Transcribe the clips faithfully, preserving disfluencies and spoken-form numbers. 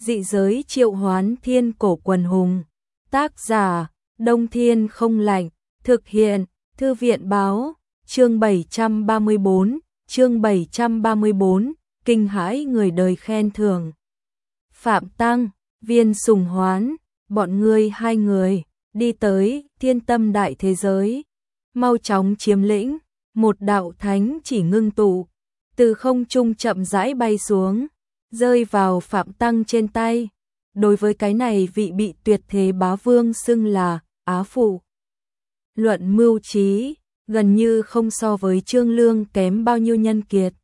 Dị giới triệu hoán thiên cổ quần hùng. Tác giả, Đông Thiên không lạnh. Thực hiện, Thư viện báo. Chương bảy trăm ba mươi bốn, chương bảy trăm ba mươi bốn, kinh hãi người đời khen thưởng. Phạm Tăng, Viên Sùng Hoán, bọn ngươi hai người, đi tới thiên tâm đại thế giới. Mau chóng chiếm lĩnh, một đạo thánh chỉ ngưng tụ, từ không trung chậm rãi bay xuống, rơi vào Phạm Tăng trên tay. Đối với cái này vị bị tuyệt thế bá vương xưng là Á Phụ. Luận mưu trí, gần như không so với Trương Lương kém bao nhiêu nhân kiệt.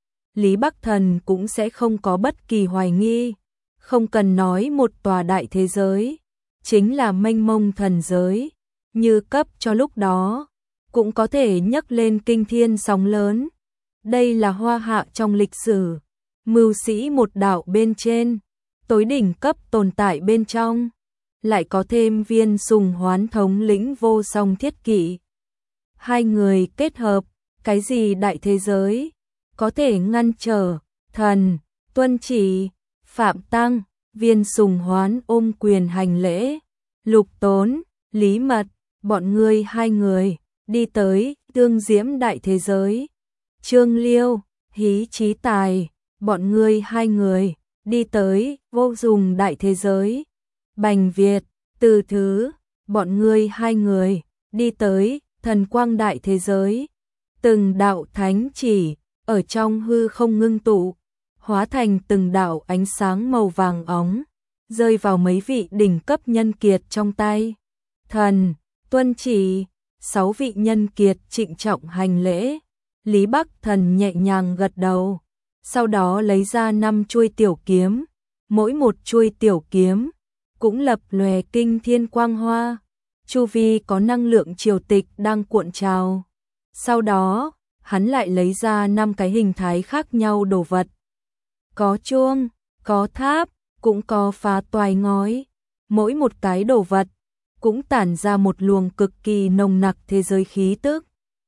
Lý Bắc Thần cũng sẽ không có bất kỳ hoài nghi, không cần nói một tòa đại thế giới, chính là mênh mông thần giới, như cấp cho lúc đó, cũng có thể nhấc lên kinh thiên sóng lớn. Đây là hoa hạ trong lịch sử, mưu sĩ một đạo bên trên, tối đỉnh cấp tồn tại bên trong, lại có thêm Viên Sùng Hoán thống lĩnh vô song thiết kỵ. Hai người kết hợp, cái gì đại thế giới, có thể ngăn trở, thần, tuân chỉ. Phạm Tăng, Viên Sùng Hoán ôm quyền hành lễ. Lục Tốn, Lý Mật, bọn ngươi hai người, đi tới tương diễm đại thế giới. Trương Liêu, Hí Chí Tài, bọn ngươi hai người, đi tới vô dùng đại thế giới. Bành Việt, Từ Thứ, bọn ngươi hai người, đi tới thần quang đại thế giới. Từng đạo thánh chỉ, ở trong hư không ngưng tụ, hóa thành từng đạo ánh sáng màu vàng óng, rơi vào mấy vị đỉnh cấp nhân kiệt trong tay. Thần, tuân chỉ, sáu vị nhân kiệt trịnh trọng hành lễ. Lý Bắc Thần nhẹ nhàng gật đầu, sau đó lấy ra năm chuôi tiểu kiếm, mỗi một chuôi tiểu kiếm cũng lập lòe kinh thiên quang hoa, chu vi có năng lượng triều tịch đang cuộn trào. Sau đó, hắn lại lấy ra năm cái hình thái khác nhau đồ vật. Có chuông, có tháp, cũng có phá toái ngói, mỗi một cái đồ vật cũng tản ra một luồng cực kỳ nồng nặc thế giới khí tức.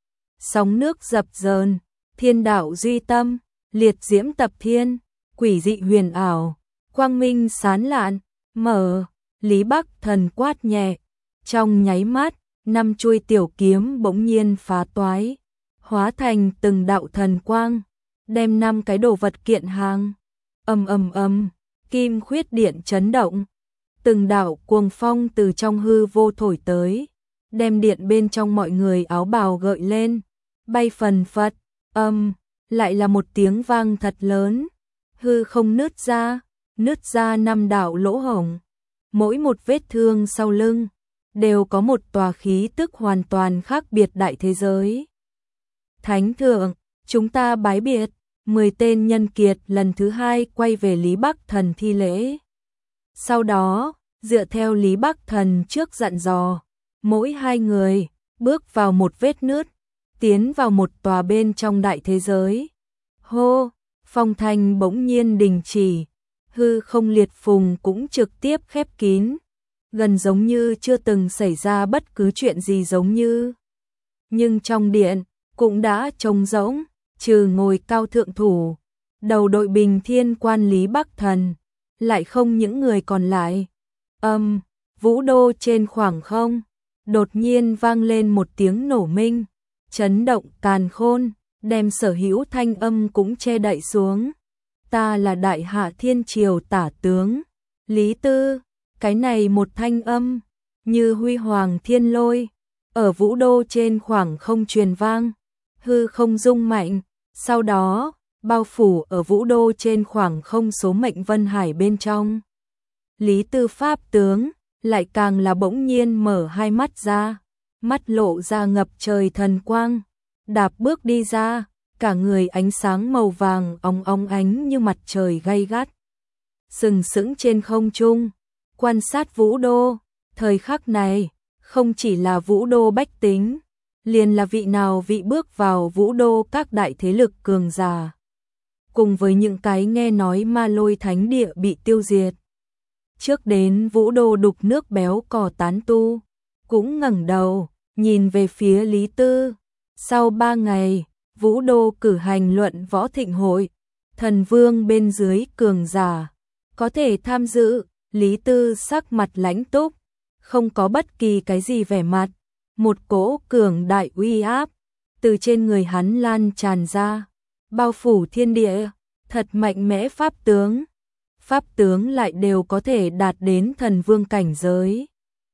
Sóng nước dập dờn, thiên đạo duy tâm, liệt diễm tập thiên, quỷ dị huyền ảo, quang minh sán lạn, mở. Lý Bắc Thần quát nhẹ, trong nháy mắt, năm chuôi tiểu kiếm bỗng nhiên phá toái, hóa thành từng đạo thần quang, đem năm cái đồ vật kiện hàng. Ầm ầm ầm, kim khuyết điện chấn động, từng đạo cuồng phong từ trong hư vô thổi tới, đem điện bên trong mọi người áo bào gợi lên, bay phần phật. Âm, lại là một tiếng vang thật lớn, hư không nứt ra, nứt ra năm đạo lỗ hổng, mỗi một vết thương sau lưng đều có một tòa khí tức hoàn toàn khác biệt đại thế giới. Thánh thượng, chúng ta bái biệt. Mười tên nhân kiệt lần thứ hai quay về Lý Bắc Thần thi lễ. Sau đó, dựa theo Lý Bắc Thần trước dặn dò, mỗi hai người bước vào một vết nứt, tiến vào một tòa bên trong đại thế giới. Hô, phong thanh bỗng nhiên đình chỉ, hư không liệt phùng cũng trực tiếp khép kín, gần giống như chưa từng xảy ra bất cứ chuyện gì giống như. Nhưng trong điện cũng đã trống rỗng, trừ ngồi cao thượng thủ, đầu đội bình thiên quan Lý Bắc Thần, lại không những người còn lại. Âm, vũ đô trên khoảng không, đột nhiên vang lên một tiếng nổ minh, chấn động càn khôn, đem sở hữu thanh âm cũng che đậy xuống. Ta là Đại Hạ Thiên Triều tả tướng Lý Tư. Cái này một thanh âm như huy hoàng thiên lôi, ở vũ đô trên khoảng không truyền vang, hư không rung mạnh, sau đó bao phủ ở vũ đô trên khoảng không số mệnh vân hải bên trong. Lý Tư pháp tướng lại càng là bỗng nhiên mở hai mắt ra, mắt lộ ra ngập trời thần quang, đạp bước đi ra, cả người ánh sáng màu vàng óng óng ánh như mặt trời gay gắt, sừng sững trên không trung, quan sát vũ đô. Thời khắc này, không chỉ là vũ đô bách tính, liền là vị nào vị bước vào vũ đô các đại thế lực cường giả, cùng với những cái nghe nói ma lôi thánh địa bị tiêu diệt. Trước đến vũ đô đục nước béo cò tán tu, cũng ngẩng đầu, nhìn về phía Lý Tư. Sau ba ngày, vũ đô cử hành luận võ thịnh hội, thần vương bên dưới cường giả, có thể tham dự. Lý Tư sắc mặt lãnh túc, không có bất kỳ cái gì vẻ mặt, một cỗ cường đại uy áp từ trên người hắn lan tràn ra, bao phủ thiên địa, thật mạnh mẽ pháp tướng. Pháp tướng lại đều có thể đạt đến thần vương cảnh giới.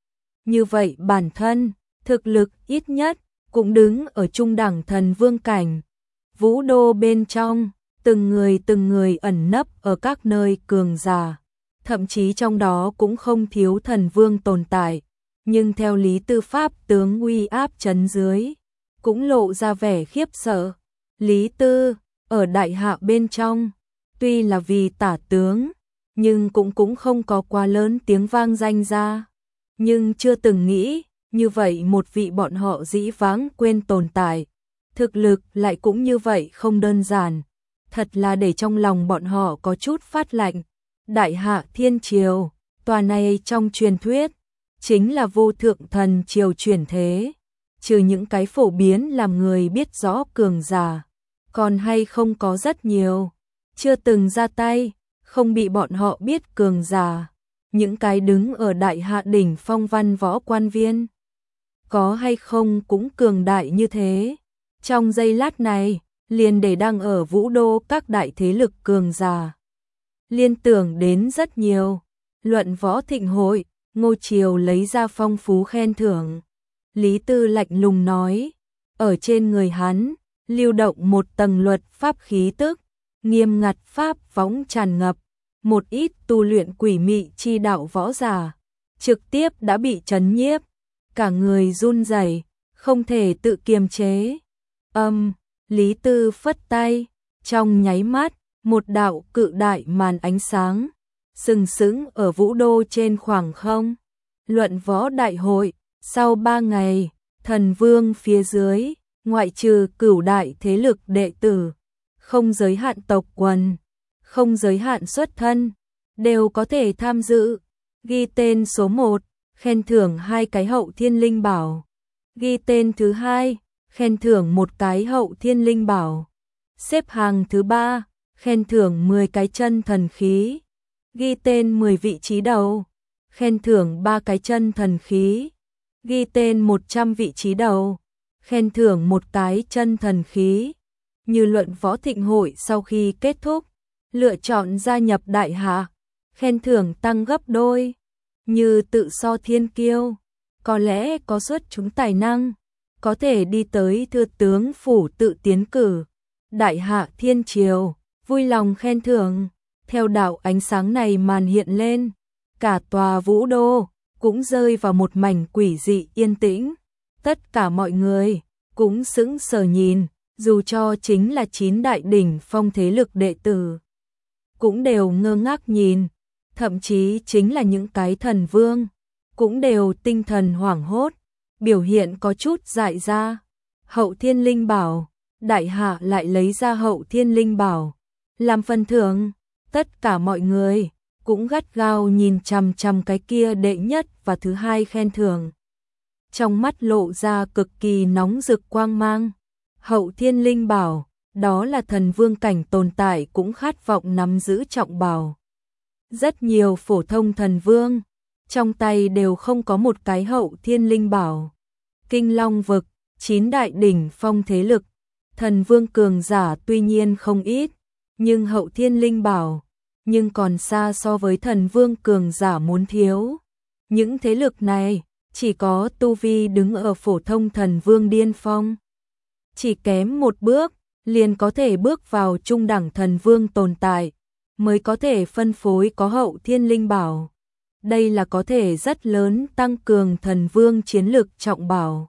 Như vậy bản thân, thực lực ít nhất cũng đứng ở trung đẳng thần vương cảnh. Vũ đô bên trong, từng người từng người ẩn nấp ở các nơi cường giả, thậm chí trong đó cũng không thiếu thần vương tồn tại, nhưng theo Lý Tư pháp tướng uy áp chấn dưới, cũng lộ ra vẻ khiếp sợ. Lý Tư, ở đại hạ bên trong, tuy là vì tả tướng, nhưng cũng cũng không có quá lớn tiếng vang danh ra, nhưng chưa từng nghĩ, như vậy một vị bọn họ dĩ vãng quên tồn tại, thực lực lại cũng như vậy không đơn giản, thật là để trong lòng bọn họ có chút phát lạnh. Đại hạ thiên triều, tòa này trong truyền thuyết, chính là vô thượng thần triều chuyển thế, trừ những cái phổ biến làm người biết rõ cường giả, còn hay không có rất nhiều, chưa từng ra tay, không bị bọn họ biết cường giả, những cái đứng ở đại hạ đỉnh phong văn võ quan viên, có hay không cũng cường đại như thế. Trong giây lát này, liền để đang ở vũ đô các đại thế lực cường giả. Liên tưởng đến rất nhiều, luận võ thịnh hội, Ngô Triều lấy ra phong phú khen thưởng. Lý Tư lạnh lùng nói, ở trên người hắn, lưu động một tầng luật pháp khí tức, nghiêm ngặt pháp võng tràn ngập, một ít tu luyện quỷ mị chi đạo võ giả, trực tiếp đã bị chấn nhiếp, cả người run rẩy, không thể tự kiềm chế. Âm, Lý Tư phất tay, trong nháy mắt, một đạo cự đại màn ánh sáng, sừng sững ở vũ đô trên khoảng không. Luận võ đại hội, sau ba ngày, thần vương phía dưới, ngoại trừ cửu đại thế lực đệ tử, không giới hạn tộc quần, không giới hạn xuất thân, đều có thể tham dự. Ghi tên số một, khen thưởng hai cái hậu thiên linh bảo. Ghi tên thứ hai, khen thưởng một cái hậu thiên linh bảo. Xếp hàng thứ ba, khen thưởng mười cái chân thần khí. Ghi tên mười vị trí đầu, khen thưởng ba cái chân thần khí. Ghi tên một trăm vị trí đầu, khen thưởng một cái chân thần khí. Như luận võ thịnh hội sau khi kết thúc, lựa chọn gia nhập đại hạ, khen thưởng tăng gấp đôi. Như tự so thiên kiêu, có lẽ có xuất chúng tài năng, có thể đi tới thừa tướng phủ tự tiến cử. Đại hạ thiên triều, vui lòng khen thưởng. Theo đạo ánh sáng này màn hiện lên, cả tòa vũ đô cũng rơi vào một mảnh quỷ dị yên tĩnh. Tất cả mọi người cũng sững sờ nhìn, dù cho chính là chín đại đỉnh phong thế lực đệ tử, cũng đều ngơ ngác nhìn, thậm chí chính là những cái thần vương, cũng đều tinh thần hoảng hốt, biểu hiện có chút dại ra. Hậu thiên linh bảo, đại hạ lại lấy ra hậu thiên linh bảo, làm phần thưởng. Tất cả mọi người cũng gắt gao nhìn chằm chằm cái kia đệ nhất và thứ hai khen thưởng. Trong mắt lộ ra cực kỳ nóng rực quang mang. Hậu thiên linh bảo, đó là thần vương cảnh tồn tại cũng khát vọng nắm giữ trọng bảo. Rất nhiều phổ thông thần vương, trong tay đều không có một cái hậu thiên linh bảo. Kinh Long vực, chín đại đỉnh phong thế lực, thần vương cường giả tuy nhiên không ít, nhưng hậu thiên linh bảo, nhưng còn xa so với thần vương cường giả muốn thiếu. Những thế lực này, chỉ có tu vi đứng ở phổ thông thần vương điên phong. Chỉ kém một bước, liền có thể bước vào trung đẳng thần vương tồn tại, mới có thể phân phối có hậu thiên linh bảo. Đây là có thể rất lớn tăng cường thần vương chiến lực trọng bảo.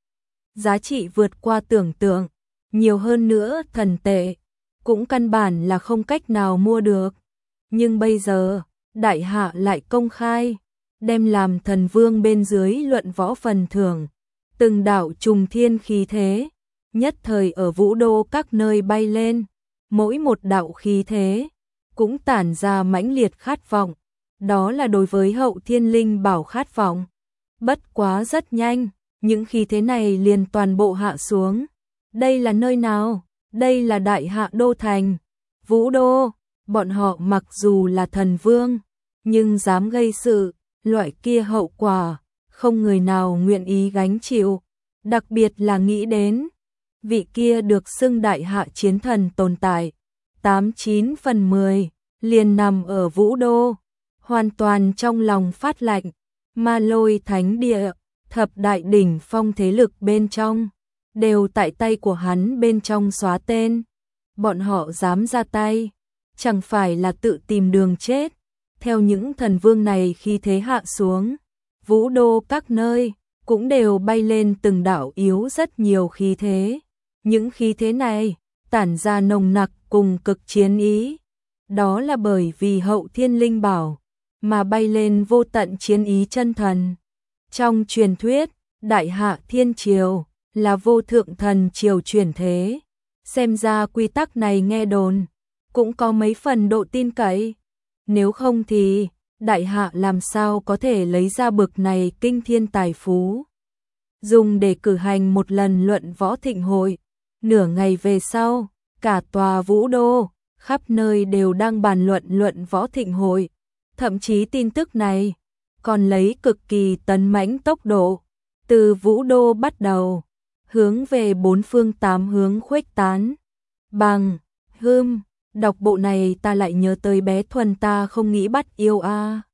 Giá trị vượt qua tưởng tượng, nhiều hơn nữa thần tệ, cũng căn bản là không cách nào mua được. Nhưng bây giờ, đại hạ lại công khai, đem làm thần vương bên dưới luận võ phần thưởng, từng đạo trùng thiên khí thế, nhất thời ở vũ đô các nơi bay lên, mỗi một đạo khí thế, cũng tản ra mãnh liệt khát vọng, đó là đối với hậu thiên linh bảo khát vọng. Bất quá rất nhanh, những khí thế này liền toàn bộ hạ xuống. Đây là nơi nào? Đây là đại hạ đô thành, vũ đô. bọn họ mặc dù là thần vương, nhưng dám gây sự, loại kia hậu quả, không người nào nguyện ý gánh chịu, đặc biệt là nghĩ đến vị kia được xưng đại hạ chiến thần tồn tại, tám chín phần mười, liền nằm ở Vũ Đô, hoàn toàn trong lòng phát lạnh, Ma Lôi thánh địa, thập đại đỉnh phong thế lực bên trong, đều tại tay của hắn bên trong xóa tên, bọn họ dám ra tay, chẳng phải là tự tìm đường chết. Theo những thần vương này khi thế hạ xuống, Vũ Đô các nơi cũng đều bay lên từng đảo yếu rất nhiều khí thế. Những khí thế này tản ra nồng nặc cùng cực chiến ý. Đó là bởi vì hậu thiên linh bảo mà bay lên vô tận chiến ý chân thần. Trong truyền thuyết, Đại Hạ Thiên Triều là vô thượng thần triều chuyển thế. Xem ra quy tắc này nghe đồn cũng có mấy phần độ tin cậy. Nếu không thì Đại Hạ làm sao có thể lấy ra bực này kinh thiên tài phú, dùng để cử hành một lần luận võ thịnh hội. Nửa ngày về sau, cả tòa Vũ Đô, khắp nơi đều đang bàn luận luận võ thịnh hội. Thậm chí tin tức này còn lấy cực kỳ tấn mãnh tốc độ, từ Vũ Đô bắt đầu, hướng về bốn phương tám hướng khuếch tán. Bằng, hưm, đọc bộ này ta lại nhớ tới bé Thuần ta không nghĩ bắt yêu a.